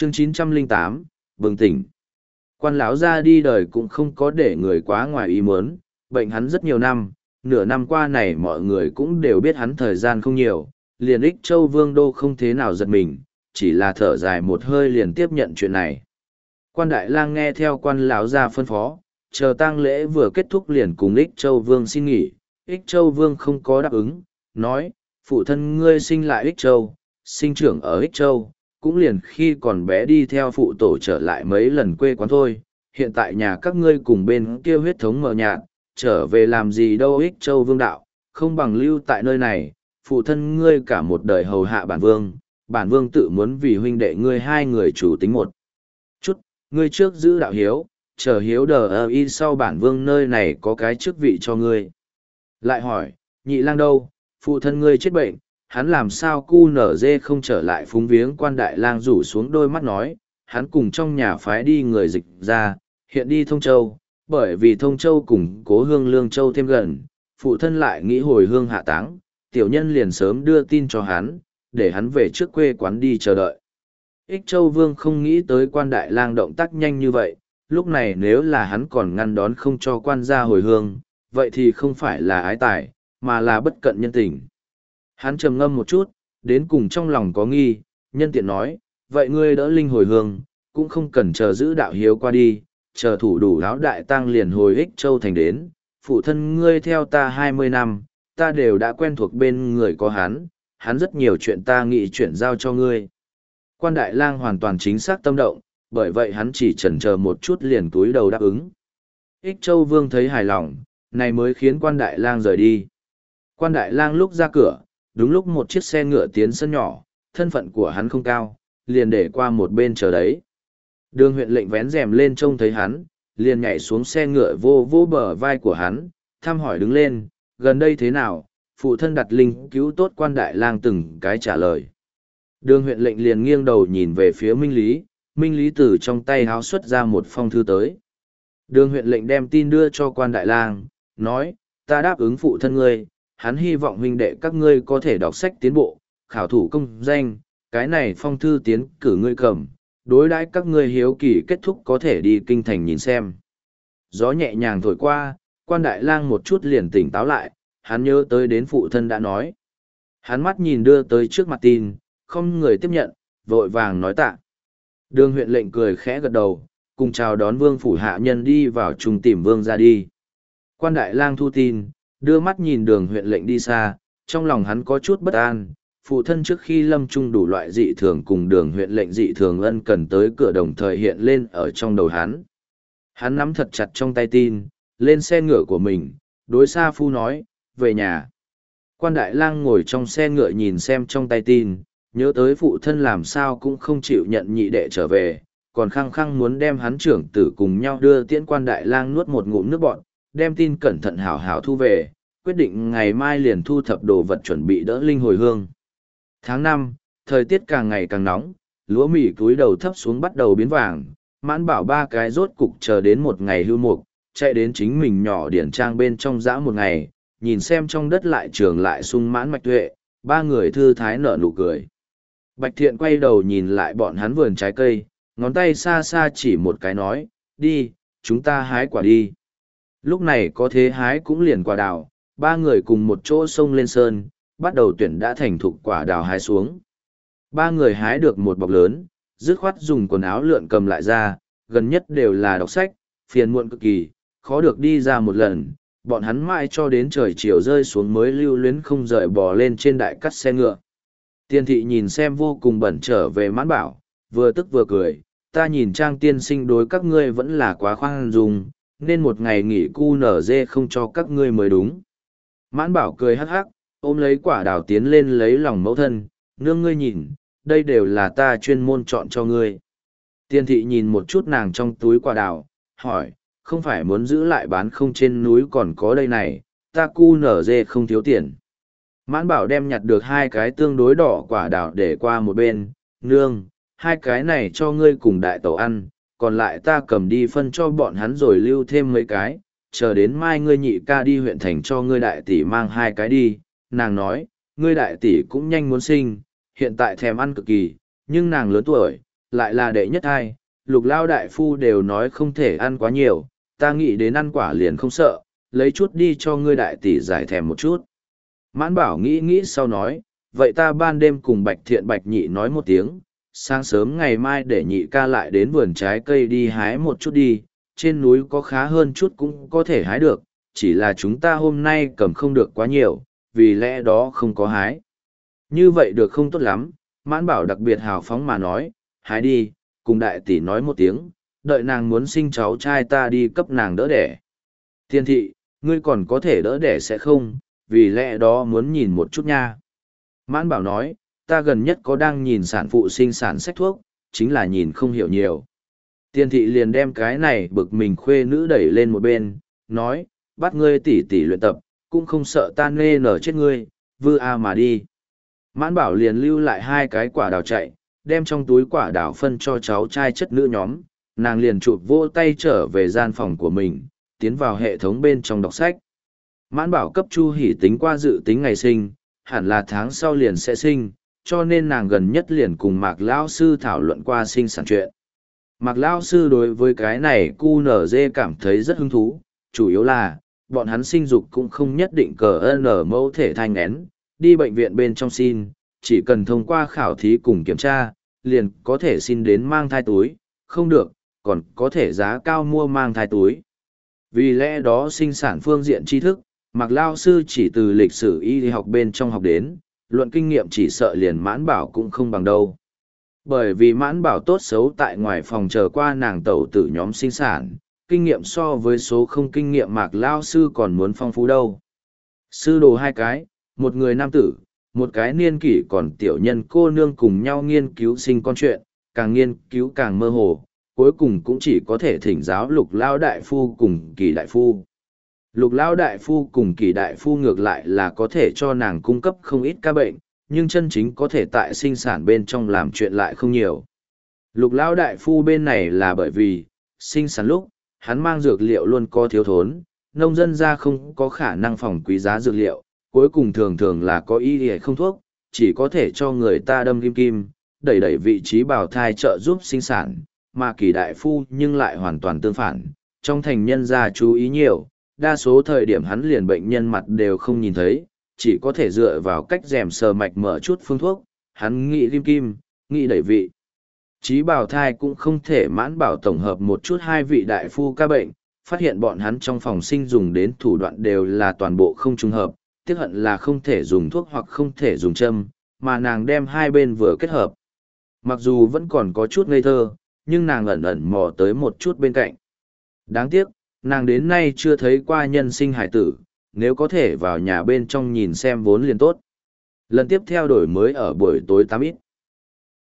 Chương 908, bừng tỉnh. Quan lão ra đi đời cũng không có để người quá ngoài ý muốn, bệnh hắn rất nhiều năm, nửa năm qua này mọi người cũng đều biết hắn thời gian không nhiều, liền Ích Châu Vương Đô không thế nào giật mình, chỉ là thở dài một hơi liền tiếp nhận chuyện này. Quan Đại Lang nghe theo quan lão ra phân phó, chờ tang lễ vừa kết thúc liền cùng Ích Châu Vương xin nghỉ. Ích Châu Vương không có đáp ứng, nói, phụ thân ngươi sinh lại Ích Châu, sinh trưởng ở Ích Châu, cũng liền khi còn bé đi theo phụ tổ trở lại mấy lần quê quán thôi. Hiện tại nhà các ngươi cùng bên kia huyết thống mờ nhạt, trở về làm gì đâu Ích Châu Vương đạo, không bằng lưu tại nơi này, phụ thân ngươi cả một đời hầu hạ bản vương tự muốn vì huynh đệ ngươi hai người chủ tính một chút, ngươi trước giữ đạo hiếu, chờ hiếu đờ y sau bản vương nơi này có cái chức vị cho ngươi. Lại hỏi, nhị lang đâu, phụ thân ngươi chết bệnh, hắn làm sao cu nở dê không trở lại phúng viếng. Quan Đại Lang rủ xuống đôi mắt nói, hắn cùng trong nhà phái đi người dịch ra, hiện đi Thông Châu, bởi vì Thông Châu cùng Cố Hương Lương Châu thêm gần, phụ thân lại nghĩ hồi hương hạ táng, tiểu nhân liền sớm đưa tin cho hắn, để hắn về trước quê quán đi chờ đợi. Ích Châu Vương không nghĩ tới Quan Đại Lang động tác nhanh như vậy, lúc này nếu là hắn còn ngăn đón không cho quan gia hồi hương, vậy thì không phải là ái tài, mà là bất cận nhân tình. Hắn trầm ngâm một chút, đến cùng trong lòng có nghi, nhân tiện nói, vậy ngươi đỡ linh hồi hương, cũng không cần chờ giữ đạo hiếu qua đi, chờ thủ đủ áo đại tang liền hồi Ích Châu thành đến, phụ thân ngươi theo ta 20 năm, ta đều đã quen thuộc bên người có hắn rất nhiều chuyện ta nghĩ chuyển giao cho ngươi. Quan Đại Lang hoàn toàn chính xác tâm động, bởi vậy hắn chỉ chần chờ một chút liền túi đầu đáp ứng. Ích Châu Vương thấy hài lòng, này mới khiến Quan Đại Lang rời đi. Quan Đại Lang lúc ra cửa, đúng lúc một chiếc xe ngựa tiến sân nhỏ, thân phận của hắn không cao, liền để qua một bên chờ đấy. Đường huyện lệnh vén rèm lên trông thấy hắn, liền nhảy xuống xe ngựa vô vô bờ vai của hắn, thăm hỏi đứng lên, gần đây thế nào, phụ thân đặt linh cứu tốt. Quan Đại Lang từng cái trả lời. Đường huyện lệnh liền nghiêng đầu nhìn về phía Minh Lý từ trong tay háo xuất ra một phong thư tới. Đường huyện lệnh đem tin đưa cho Quan Đại Lang, nói, ta đáp ứng phụ thân ngươi, hắn hy vọng huynh đệ các ngươi có thể đọc sách tiến bộ, khảo thủ công danh, cái này phong thư tiến cử ngươi cầm, đối đãi các ngươi hiếu kỳ kết thúc có thể đi kinh thành nhìn xem. Gió nhẹ nhàng thổi qua, Quan Đại Lang một chút liền tỉnh táo lại, hắn nhớ tới đến phụ thân đã nói. Hắn mắt nhìn đưa tới trước mặt tin, không người tiếp nhận, vội vàng nói tạ. Đường huyện lệnh cười khẽ gật đầu, cùng chào đón vương phủ hạ nhân đi vào trùng tìm vương ra đi. Quan Đại Lang thu tin, đưa mắt nhìn đường huyện lệnh đi xa, trong lòng hắn có chút bất an, phụ thân trước khi lâm chung đủ loại dị thường cùng đường huyện lệnh dị thường ân cần tới cửa đồng thời hiện lên ở trong đầu hắn. Hắn nắm thật chặt trong tay tin, lên xe ngựa của mình, đối Sa Phu nói, về nhà. Quan Đại Lang ngồi trong xe ngựa nhìn xem trong tay tin, nhớ tới phụ thân làm sao cũng không chịu nhận nhị đệ trở về, còn khăng khăng muốn đem hắn trưởng tử cùng nhau đưa tiễn. Quan Đại Lang nuốt một ngụm nước bọt, đem tin cẩn thận hảo hảo thu về, quyết định ngày mai liền thu thập đồ vật chuẩn bị đỡ linh hồi hương. Tháng 5, thời tiết càng ngày càng nóng, lúa mì cúi đầu thấp xuống bắt đầu biến vàng, Mãn Bảo ba cái rốt cục chờ đến một ngày hưu mục, chạy đến chính mình nhỏ điển trang bên trong dã một ngày, nhìn xem trong đất lại trường lại sung mãn mạch tuệ, ba người thư thái nở nụ cười. Bạch Thiện quay đầu nhìn lại bọn hắn vườn trái cây, ngón tay xa xa chỉ một cái nói, đi, chúng ta hái quả đi. Lúc này có thế hái cũng liền quả đào, ba người cùng một chỗ xông lên sơn, bắt đầu tuyển đã thành thục quả đào hái xuống. Ba người hái được một bọc lớn, dứt khoát dùng quần áo lượn cầm lại ra, gần nhất đều là đọc sách, phiền muộn cực kỳ, khó được đi ra một lần, bọn hắn mãi cho đến trời chiều rơi xuống mới lưu luyến không rời bò lên trên đại cắt xe ngựa. Tiên thị nhìn xem vô cùng bẩn trở về Mãn Bảo, vừa tức vừa cười, ta nhìn Trang tiên sinh đối các ngươi vẫn là quá khoan dung, nên một ngày nghỉ cu nở dê không cho các ngươi mới đúng. Mãn Bảo cười hắc hắc, ôm lấy quả đào tiến lên lấy lòng mẫu thân, nương ngươi nhìn, đây đều là ta chuyên môn chọn cho ngươi. Tiên thị nhìn một chút nàng trong túi quả đào, hỏi, không phải muốn giữ lại bán không, trên núi còn có đây này, ta cu nở dê không thiếu tiền. Mãn Bảo đem nhặt được hai cái tương đối đỏ quả đào để qua một bên, nương, hai cái này cho ngươi cùng đại tẩu ăn, còn lại ta cầm đi phân cho bọn hắn rồi lưu thêm mấy cái, chờ đến mai ngươi nhị ca đi huyện thành cho ngươi đại tỷ mang hai cái đi. Nàng nói, ngươi đại tỷ cũng nhanh muốn sinh, hiện tại thèm ăn cực kỳ, nhưng nàng lớn tuổi, lại là đệ nhất thai, Lục lao đại phu đều nói không thể ăn quá nhiều, ta nghĩ đến ăn quả liền không sợ, lấy chút đi cho ngươi đại tỷ giải thèm một chút. Mãn Bảo nghĩ nghĩ sau nói, vậy ta ban đêm cùng Bạch Thiện Bạch Nhị nói một tiếng, sáng sớm ngày mai để nhị ca lại đến vườn trái cây đi hái một chút đi, trên núi có khá hơn chút cũng có thể hái được, chỉ là chúng ta hôm nay cầm không được quá nhiều, vì lẽ đó không có hái. Như vậy được không tốt lắm, Mãn Bảo đặc biệt hào phóng mà nói, hái đi, cùng đại tỷ nói một tiếng, đợi nàng muốn sinh cháu trai ta đi cấp nàng đỡ đẻ. Tiên thị, ngươi còn có thể đỡ đẻ sẽ không, vì lẽ đó muốn nhìn một chút nha. Mãn Bảo nói, ta gần nhất có đang nhìn sản phụ sinh sản sách thuốc, chính là nhìn không hiểu nhiều. Tiên thị liền đem cái này bực mình khuê nữ đẩy lên một bên, nói, bắt ngươi tỉ tỉ luyện tập, cũng không sợ ta nê nở chết ngươi, vư a mà đi. Mãn Bảo liền lưu lại 2 cái quả đào chạy, đem trong túi quả đào phân cho cháu trai chất nữ nhóm, nàng liền chụp vỗ tay trở về gian phòng của mình, tiến vào hệ thống bên trong đọc sách. Mãn Bảo cấp Chu Hỷ tính qua dự tính ngày sinh, hẳn là tháng sau liền sẽ sinh, cho nên nàng gần nhất liền cùng Mạc Lão Sư thảo luận qua sinh sản chuyện. Mạc Lão Sư đối với cái này QNZ cảm thấy rất hứng thú, chủ yếu là, bọn hắn sinh dục cũng không nhất định cờ n mẫu thể thai nghén, đi bệnh viện bên trong xin, chỉ cần thông qua khảo thí cùng kiểm tra, liền có thể xin đến mang thai túi, không được, còn có thể giá cao mua mang thai túi. Vì lẽ đó sinh sản phương diện tri thức, Mạc Lao Sư chỉ từ lịch sử y học bên trong học đến, luận kinh nghiệm chỉ sợ liền Mãn Bảo cũng không bằng đâu. Bởi vì Mãn Bảo tốt xấu tại ngoài phòng chờ qua nàng tẩu tử nhóm sinh sản, kinh nghiệm so với số không kinh nghiệm Mạc Lao Sư còn muốn phong phú đâu. Sư đồ 2 cái, một người nam tử, một cái niên kỷ còn tiểu nhân cô nương cùng nhau nghiên cứu sinh con chuyện, càng nghiên cứu càng mơ hồ, cuối cùng cũng chỉ có thể thỉnh giáo Lục Lao đại phu cùng Kỳ đại phu. Lục Lao đại phu cùng Kỳ đại phu ngược lại là có thể cho nàng cung cấp không ít ca bệnh, nhưng chân chính có thể tại sinh sản bên trong làm chuyện lại không nhiều. Lục Lao đại phu bên này là bởi vì, sinh sản lúc, hắn mang dược liệu luôn có thiếu thốn, nông dân ra không có khả năng phòng quý giá dược liệu, cuối cùng thường thường là có y hay không thuốc, chỉ có thể cho người ta đâm kim kim, đẩy đẩy vị trí bào thai trợ giúp sinh sản, mà Kỳ đại phu nhưng lại hoàn toàn tương phản, trong thành nhân gia chú ý nhiều, đa số thời điểm hắn liền bệnh nhân mặt đều không nhìn thấy, chỉ có thể dựa vào cách rèm sờ mạch mở chút phương thuốc, hắn nghĩ kim kim, nghĩ đẩy vị. Chí bào thai cũng không thể Mãn Bảo tổng hợp một chút 2 vị đại phu ca bệnh, phát hiện bọn hắn trong phòng sinh dùng đến thủ đoạn đều là toàn bộ không trùng hợp, tiếc hận là không thể dùng thuốc hoặc không thể dùng châm, mà nàng đem 2 bên vừa kết hợp. Mặc dù vẫn còn có chút ngây thơ, nhưng nàng ẩn ẩn mò tới một chút bên cạnh. Đáng tiếc, nàng đến nay chưa thấy qua nhân sinh hải tử, nếu có thể vào nhà bên trong nhìn xem vốn liền tốt. Lần tiếp theo đổi mới ở buổi tối 8 ít.